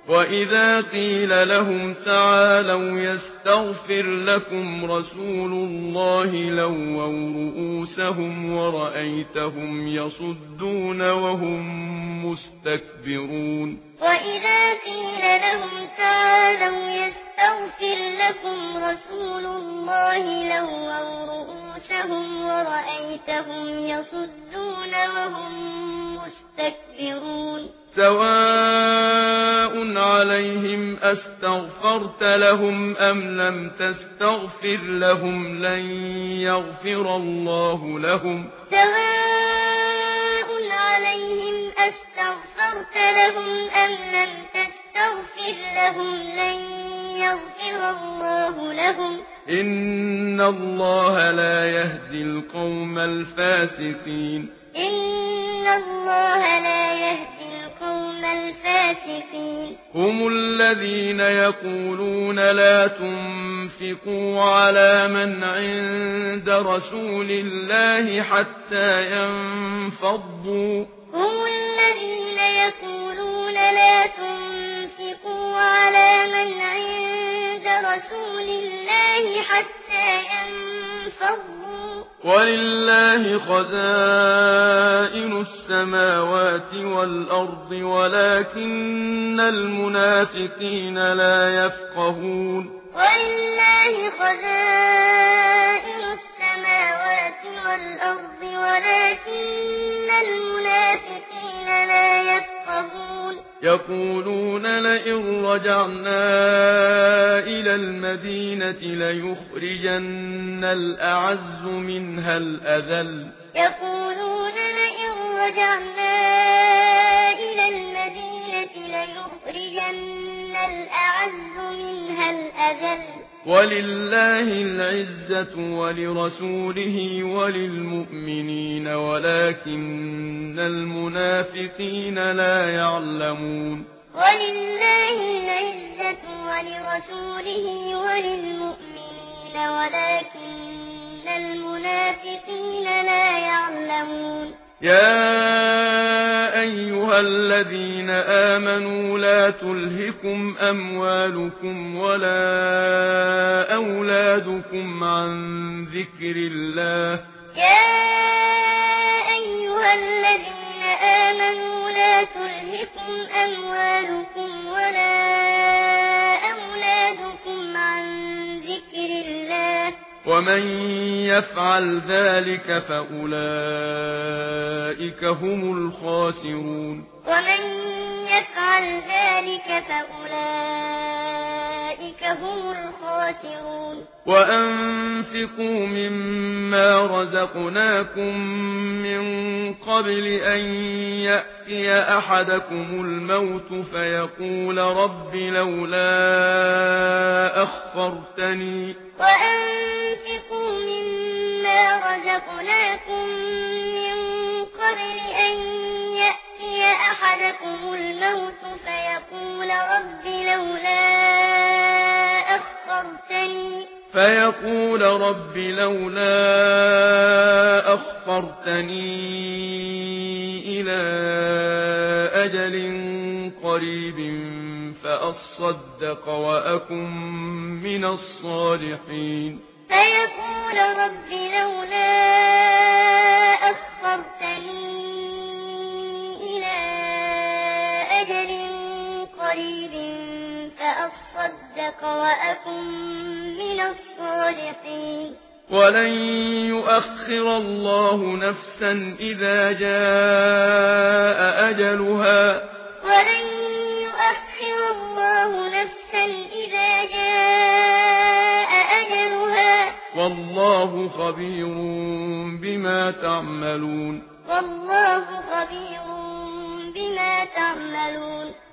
وإذا قيل لهم تعالوا يستغفر لكم رسول الله لووا رؤوسهم ورأيتهم يصدون وهم مستكبرون وإذا قيل لهم تعالوا يستغفر لكم رسول الله لووا رؤوسهم ورأيتهم يصدون وهم مستكبرون سواء عليهم أستغفرت لهم أم لم تستغفر لهم لن يغفر الله لهم سواء عليهم أستغفرت لهم أم لم تستغفر لهم لن يغفر الله لهم إن الله لا يهدي القوم الفاسقين إن الله لا يهدي القوم الفاسقين هم الذين يقولون لا تنفقوا على من عند رسول الله حتى ينفضوا هم الذين يقولون لا تنفقوا على من عند رسول الله حتى ينفضوا ولله خزائن السماوات والأرض ولكن المنافقين لا يفقهون ولله خزائن السماوات والأرض ولكن المنافقين لا يفقهون يقولون لئن رجعنا إلى المدينة ليخرجن الأعز منها الأذل يقولون لئن رجعنا إلى المدينة ليخرجن الأعز منها الأذل ولله العزة ولرسوله وللمؤمنين ولكن المنافقين لا يعلمون ولله العزة ولرسوله وللمؤمنين ولكن المنافقين لا يعلمون يا أيها الذين آمنوا لا تلهكم أموالكم ولا أولادكم عن ذكر الله يا أيها الذين آمنوا لا تلهكم أموالكم ولا أولادكم عن ذكر الله ومن يفعل ذلك فأولئك هم الخاسرون ومن يفعل ذلك فأولئك هم الخاسرون وأنفقوا مما رزقناكم من قبل أن يأتي أحدكم الموت فيقول رب لولا أخرتني وأنفقوا مما رزقناكم من قبل أن يأتي أحدكم الموت فيقول رب لولا أخرتني إلى أجل قريب فأصدق وأكن من الصالحين فيقول رب لولا أخرتني إلى أجل قريب فأصدق وأكن من الصالحين ولن يؤخر الله نفسا إذا جاء أجلها ولن يؤخر الله نفسا إذا جاء أجلها والله خبير بما تعملون والله خبير بما تعملون